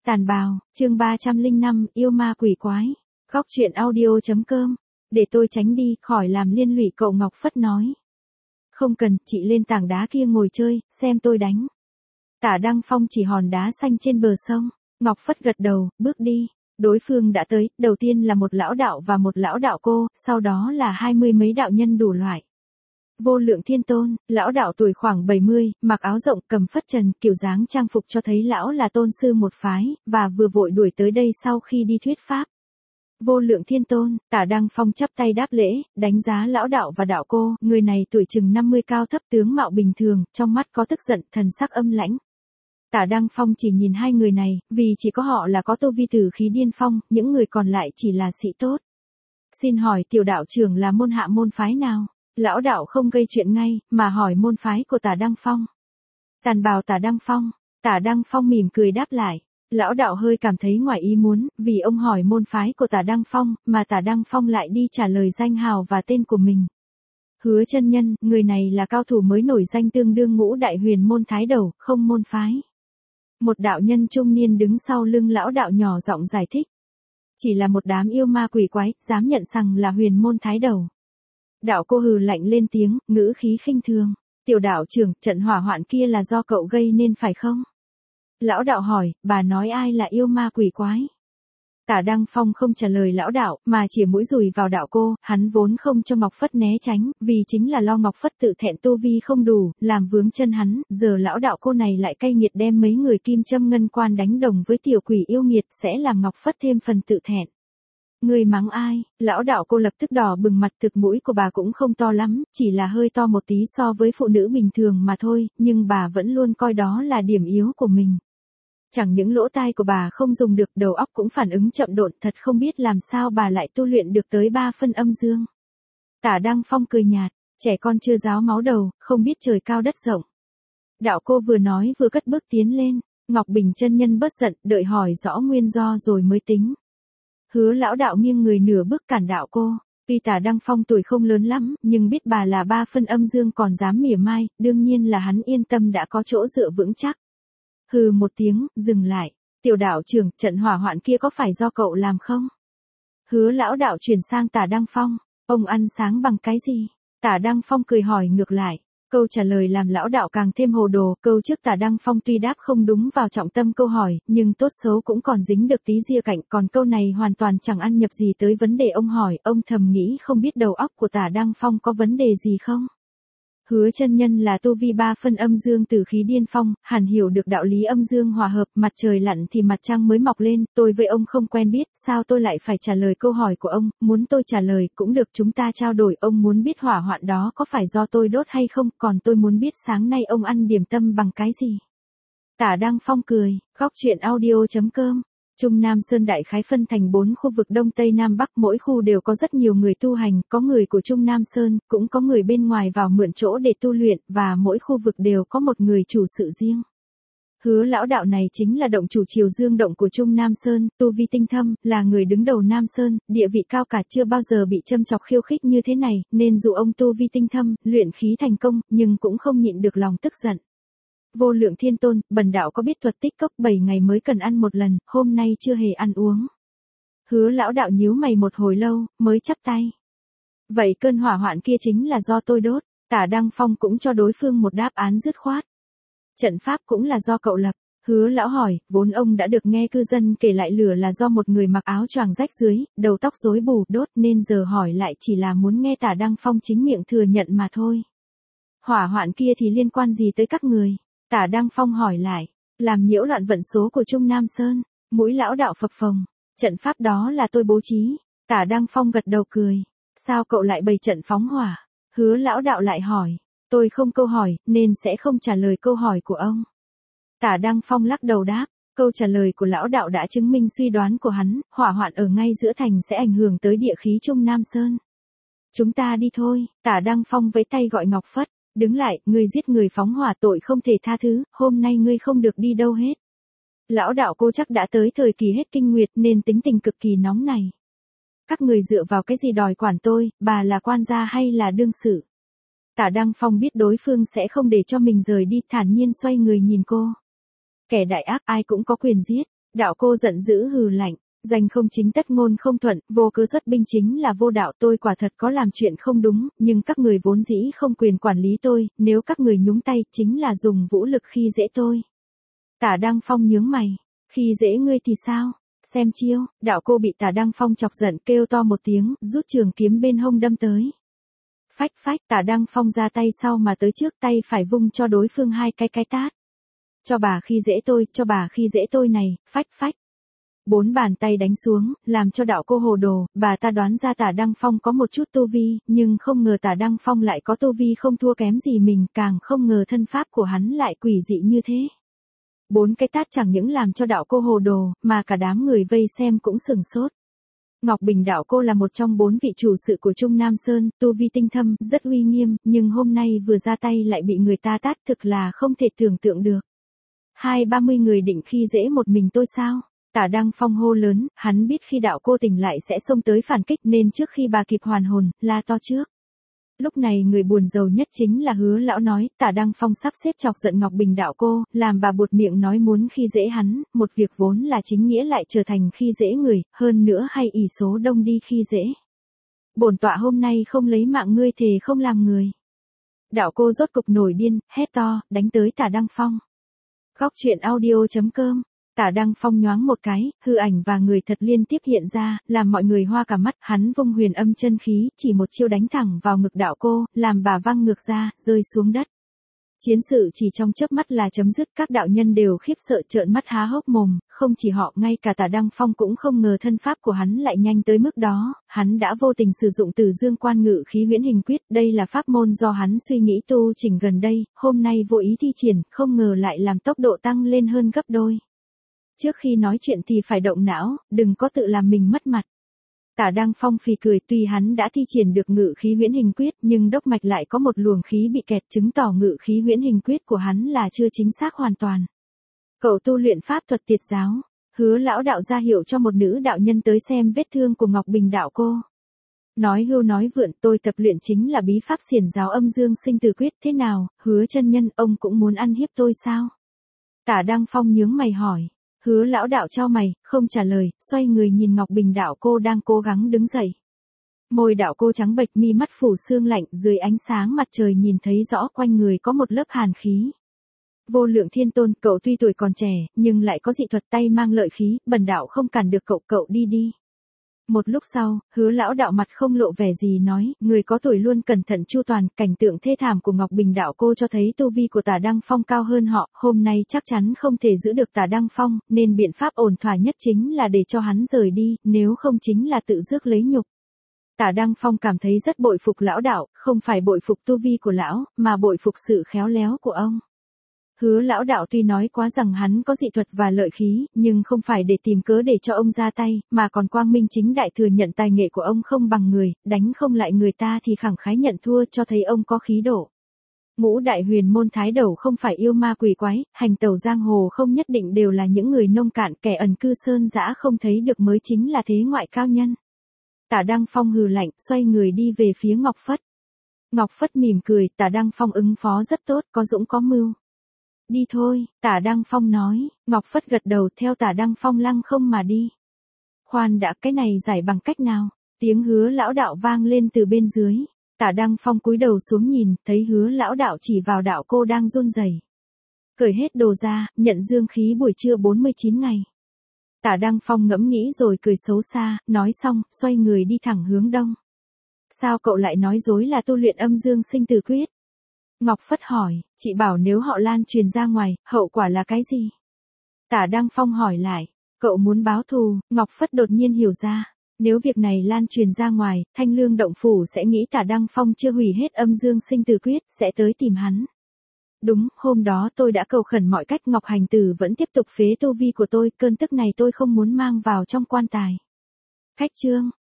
Tàn bào, chương 305, yêu ma quỷ quái. Góc truyện audio.com. Để tôi tránh đi, khỏi làm liên lụy cậu Ngọc Phất nói. Không cần, chị lên tảng đá kia ngồi chơi, xem tôi đánh. Tả Đăng Phong chỉ hòn đá xanh trên bờ sông. Ngọc Phất gật đầu, bước đi. Đối phương đã tới, đầu tiên là một lão đạo và một lão đạo cô, sau đó là 20 mấy đạo nhân đủ loại. Vô Lượng Thiên Tôn, lão đạo tuổi khoảng 70, mặc áo rộng cầm phất trần, kiểu dáng trang phục cho thấy lão là tôn sư một phái, và vừa vội đuổi tới đây sau khi đi thuyết pháp. Vô Lượng Thiên Tôn, Tả Đăng Phong chắp tay đáp lễ, đánh giá lão đạo và đạo cô, người này tuổi chừng 50 cao thấp tướng mạo bình thường, trong mắt có tức giận, thần sắc âm lãnh. Tả Đăng Phong chỉ nhìn hai người này, vì chỉ có họ là có tu vi tử khí điên phong, những người còn lại chỉ là sĩ tốt. Xin hỏi tiểu đạo trưởng là môn hạ môn phái nào? Lão đạo không gây chuyện ngay, mà hỏi môn phái của Tả Đăng Phong. Tàn bào Tả Đăng Phong. Tả Đăng Phong mỉm cười đáp lại. Lão đạo hơi cảm thấy ngoài ý muốn, vì ông hỏi môn phái của Tả Đăng Phong, mà Tả Đăng Phong lại đi trả lời danh hào và tên của mình. Hứa chân nhân, người này là cao thủ mới nổi danh tương đương ngũ đại huyền môn thái đầu, không môn phái. Một đạo nhân trung niên đứng sau lưng lão đạo nhỏ giọng giải thích. Chỉ là một đám yêu ma quỷ quái, dám nhận rằng là huyền môn thái đầu. Đạo cô hừ lạnh lên tiếng, ngữ khí khinh thường. Tiểu đạo trưởng, trận hỏa hoạn kia là do cậu gây nên phải không? Lão đạo hỏi, bà nói ai là yêu ma quỷ quái? Tả Đăng Phong không trả lời lão đạo, mà chĩa mũi dùi vào đạo cô, hắn vốn không cho Ngọc Phất né tránh, vì chính là lo Ngọc Phất tự thẹn tu vi không đủ, làm vướng chân hắn, giờ lão đạo cô này lại cay nghiệt đem mấy người kim châm ngân quan đánh đồng với tiểu quỷ yêu nghiệt sẽ làm Ngọc Phất thêm phần tự thẹn. Người mắng ai? Lão đạo cô lập tức đỏ bừng mặt, thực mũi của bà cũng không to lắm, chỉ là hơi to một tí so với phụ nữ bình thường mà thôi, nhưng bà vẫn luôn coi đó là điểm yếu của mình. Chẳng những lỗ tai của bà không dùng được, đầu óc cũng phản ứng chậm độn, thật không biết làm sao bà lại tu luyện được tới 3 phân âm dương. Tả Đăng Phong cười nhạt, trẻ con chưa ráo máu đầu, không biết trời cao đất rộng. Đạo cô vừa nói vừa cất bước tiến lên, Ngọc Bình chân nhân bất giận, đợi hỏi rõ nguyên do rồi mới tính. Hứa lão đạo nghiêng người nửa bước cản đạo cô. Tuy Tả Đăng Phong tuổi không lớn lắm, nhưng biết bà là 3 phân âm dương còn dám mỉa mai, đương nhiên là hắn yên tâm đã có chỗ dựa vững chắc. Hừ một tiếng, dừng lại. Tiểu đạo trưởng, trận hỏa hoạn kia có phải do cậu làm không? Hứa lão đạo chuyển sang Tả Đăng Phong. Ông ăn sáng bằng cái gì? Tả Đăng Phong cười hỏi ngược lại. Câu trả lời làm lão đạo càng thêm hồ đồ, câu trước Tả Đăng Phong tuy đáp không đúng vào trọng tâm câu hỏi, nhưng tốt xấu cũng còn dính được tí ria cạnh, còn câu này hoàn toàn chẳng ăn nhập gì tới vấn đề ông hỏi, ông thầm nghĩ không biết đầu óc của Tả Đăng Phong có vấn đề gì không? Hứa chân nhân là tu vi 3 phân âm dương tử khí điên phong, hẳn hiểu được đạo lý âm dương hòa hợp, mặt trời lặn thì mặt trăng mới mọc lên, tôi với ông không quen biết, sao tôi lại phải trả lời câu hỏi của ông, muốn tôi trả lời cũng được, chúng ta trao đổi, ông muốn biết hỏa hoạn đó có phải do tôi đốt hay không, còn tôi muốn biết sáng nay ông ăn điểm tâm bằng cái gì. Tả Đăng Phong cười, góc truyện audio.com. Trung Nam Sơn đại khái phân thành 4 khu vực Đông Tây Nam Bắc, mỗi khu đều có rất nhiều người tu hành, có người của Trung Nam Sơn, cũng có người bên ngoài vào mượn chỗ để tu luyện, và mỗi khu vực đều có một người chủ sự riêng. Hứa lão đạo này chính là động chủ Triều Dương động của Trung Nam Sơn, tu vi tinh thâm, là người đứng đầu Nam Sơn, địa vị cao cả, chưa bao giờ bị châm chọc khiêu khích như thế này, nên dù ông tu vi tinh thâm, luyện khí thành công, nhưng cũng không nhịn được lòng tức giận. Vô Lượng Thiên Tôn, bần đạo có biết thuật tích cốc 7 ngày mới cần ăn một lần, hôm nay chưa hề ăn uống. Hứa lão đạo nhíu mày một hồi lâu, mới chắp tay. Vậy cơn hỏa hoạn kia chính là do tôi đốt. Tả Đăng Phong cũng cho đối phương một đáp án dứt khoát. Trận pháp cũng là do cậu lập. Hứa lão hỏi, vốn ông đã được nghe cư dân kể lại lửa là do một người mặc áo choàng rách dưới, đầu tóc rối bù đốt, nên giờ hỏi lại chỉ là muốn nghe Tả Đăng Phong chính miệng thừa nhận mà thôi. Hỏa hoạn kia thì liên quan gì tới các người? Tả Đăng Phong hỏi lại, làm nhiễu loạn vận số của Trung Nam Sơn. Mũi lão đạo phập phồng, trận pháp đó là tôi bố trí. Tả Đăng Phong gật đầu cười, sao cậu lại bày trận phóng hỏa? Hứa lão đạo lại hỏi, tôi không câu hỏi, nên sẽ không trả lời câu hỏi của ông. Tả Đăng Phong lắc đầu đáp, câu trả lời của lão đạo đã chứng minh suy đoán của hắn, hỏa hoạn ở ngay giữa thành sẽ ảnh hưởng tới địa khí Trung Nam Sơn. Chúng ta đi thôi. Tả Đăng Phong vẫy tay gọi Ngọc Phất. Đứng lại, ngươi giết người phóng hỏa tội không thể tha thứ, hôm nay ngươi không được đi đâu hết. Lão đạo cô chắc đã tới thời kỳ hết kinh nguyệt nên tính tình cực kỳ nóng này. Các người dựa vào cái gì đòi quản tôi, bà là quan gia hay là đương sự? Tả Đăng Phong biết đối phương sẽ không để cho mình rời đi, thản nhiên xoay người nhìn cô. Kẻ đại ác ai cũng có quyền giết, Đạo cô giận dữ hừ lạnh, danh không chính tất ngôn không thuận, vô cớ xuất binh chính là vô đạo, tôi quả thật có làm chuyện không đúng, nhưng các người vốn dĩ không quyền quản lý tôi, nếu các người nhúng tay chính là dùng vũ lực khi dễ tôi. Tả Đăng Phong nhướng mày, khi dễ ngươi thì sao? Xem chiêu, đạo cô bị Tả Đăng Phong chọc giận kêu to một tiếng, rút trường kiếm bên hông đâm tới. Phách phách, Tả Đăng Phong ra tay sau mà tới trước, tay phải vung cho đối phương hai cái tát. Cho bà khi dễ tôi này, phách phách. 4 bàn tay đánh xuống, làm cho đạo cô hồ đồ, bà ta đoán ra Tả Đăng Phong có một chút tu vi, nhưng không ngờ Tả Đăng Phong lại có tu vi không thua kém gì mình, càng không ngờ thân pháp của hắn lại quỷ dị như thế. 4 cái tát chẳng những làm cho đạo cô hồ đồ, mà cả đám người vây xem cũng sửng sốt. Ngọc Bình đạo cô là một trong 4 vị chủ sự của Trung Nam Sơn, tu vi tinh thâm, rất uy nghiêm, nhưng hôm nay vừa ra tay lại bị người ta tát, thực là không thể tưởng tượng được. 20-30 người định khi dễ một mình tôi sao? Tả Đăng Phong hô lớn, hắn biết khi đạo cô tỉnh lại sẽ xông tới phản kích nên trước khi bà kịp hoàn hồn, la to trước. Lúc này người buồn rầu nhất chính là Hứa lão nói, Tả Đăng Phong sắp xếp chọc giận Ngọc Bình đạo cô, làm bà buột miệng nói muốn khi dễ hắn, một việc vốn là chính nghĩa lại trở thành khi dễ người, hơn nữa hay ỷ số đông đi khi dễ. Bổn tọa hôm nay không lấy mạng ngươi thề không làm người. Đạo cô rốt cục nổi điên, hét to, đánh tới Tả Đăng Phong. Góc truyện audio.com. Tả Đăng Phong nhoáng một cái, hư ảnh và người thật liên tiếp hiện ra, làm mọi người hoa cả mắt, hắn vung huyền âm chân khí, chỉ một chiêu đánh thẳng vào ngực đạo cô, làm bà văng ngược ra, rơi xuống đất. Chiến sự chỉ trong chớp mắt là chấm dứt, các đạo nhân đều khiếp sợ trợn mắt há hốc mồm, không chỉ họ, ngay cả Tả Đăng Phong cũng không ngờ thân pháp của hắn lại nhanh tới mức đó, hắn đã vô tình sử dụng Từ Dương Quan Ngự Khí Huyễn Hình Quyết, đây là pháp môn do hắn suy nghĩ tu chỉnh gần đây, hôm nay vô ý thi triển, không ngờ lại làm tốc độ tăng lên hơn gấp đôi. Trước khi nói chuyện thì phải động não, đừng có tự làm mình mất mặt. Tả Đăng Phong phì cười, tuy hắn đã thi triển được Ngự Khí Huyễn Hình Quyết nhưng đốc mạch lại có một luồng khí bị kẹt, chứng tỏ Ngự Khí Huyễn Hình Quyết của hắn là chưa chính xác hoàn toàn. Cậu tu luyện pháp thuật Tiệt giáo. Hứa lão đạo ra hiệu cho một nữ đạo nhân tới xem vết thương của Ngọc Bình đạo cô. Nói hưu nói vượn, tôi tập luyện chính là bí pháp xiển giáo Âm Dương Sinh Tử Quyết, thế nào, Hứa chân nhân, ông cũng muốn ăn hiếp tôi sao? Tả Đăng Phong nhướng mày hỏi. Hứa lão đạo chau mày, không trả lời, xoay người nhìn Ngọc Bình đạo cô đang cố gắng đứng dậy. Môi đạo cô trắng bệch, mi mắt phủ sương lạnh, dưới ánh sáng mặt trời nhìn thấy rõ quanh người có một lớp hàn khí. Vô Lượng Thiên Tôn, cậu tuy tuổi còn trẻ, nhưng lại có dị thuật tay mang lợi khí, bần đạo không cản được cậu đi đi. Một lúc sau, Hứa lão đạo mặt không lộ vẻ gì nói, người có tuổi luôn cẩn thận chu toàn, cảnh tượng thê thảm của Ngọc Bình đạo cô cho thấy tu vi của Tả Đăng Phong cao hơn họ, hôm nay chắc chắn không thể giữ được Tả Đăng Phong, nên biện pháp ổn thỏa nhất chính là để cho hắn rời đi, nếu không chính là tự rước lấy nhục. Tả Đăng Phong cảm thấy rất bội phục lão đạo, không phải bội phục tu vi của lão, mà bội phục sự khéo léo của ông. Hứa lão đạo tuy nói quá rằng hắn có dị thuật và lợi khí, nhưng không phải để tìm cớ để cho ông ra tay, mà còn quang minh chính đại thừa nhận tài nghệ của ông không bằng người, đánh không lại người ta thì khẳng khái nhận thua, cho thấy ông có khí độ. Ngũ đại huyền môn thái đầu không phải yêu ma quỷ quái, hành tẩu giang hồ không nhất định đều là những người nông cạn, kẻ ẩn cư sơn dã không thấy được mới chính là thế ngoại cao nhân. Tả Đăng Phong hừ lạnh, xoay người đi về phía Ngọc Phất. Ngọc Phất mỉm cười, Tả Đăng Phong ứng phó rất tốt, có dũng có mưu. Đi thôi, Tả Đăng Phong nói, Ngọc Phất gật đầu theo Tả Đăng Phong lăng không mà đi. Khoan đã, cái này giải bằng cách nào? Tiếng Hứa lão đạo vang lên từ bên dưới. Tả Đăng Phong cúi đầu xuống nhìn, thấy Hứa lão đạo chỉ vào đạo cô đang run rẩy. Cởi hết đồ ra, nhận dương khí buổi trưa 49 ngày. Tả Đăng Phong ngẫm nghĩ rồi cười xấu xa, nói xong, xoay người đi thẳng hướng đông. Sao cậu lại nói dối là tu luyện Âm Dương Sinh Tử Quyết? Ngọc Phất hỏi, chị bảo nếu họ lan truyền ra ngoài, hậu quả là cái gì? Tả Đăng Phong hỏi lại, cậu muốn báo thù, Ngọc Phất đột nhiên hiểu ra. Nếu việc này lan truyền ra ngoài, Thanh Lương Động Phủ sẽ nghĩ Tả Đăng Phong chưa hủy hết Âm Dương Sinh Tử Quyết, sẽ tới tìm hắn. Đúng, hôm đó tôi đã cầu khẩn mọi cách, Ngọc Hành Tử vẫn tiếp tục phế tu vi của tôi, cơn tức này tôi không muốn mang vào trong quan tài. Khách trương,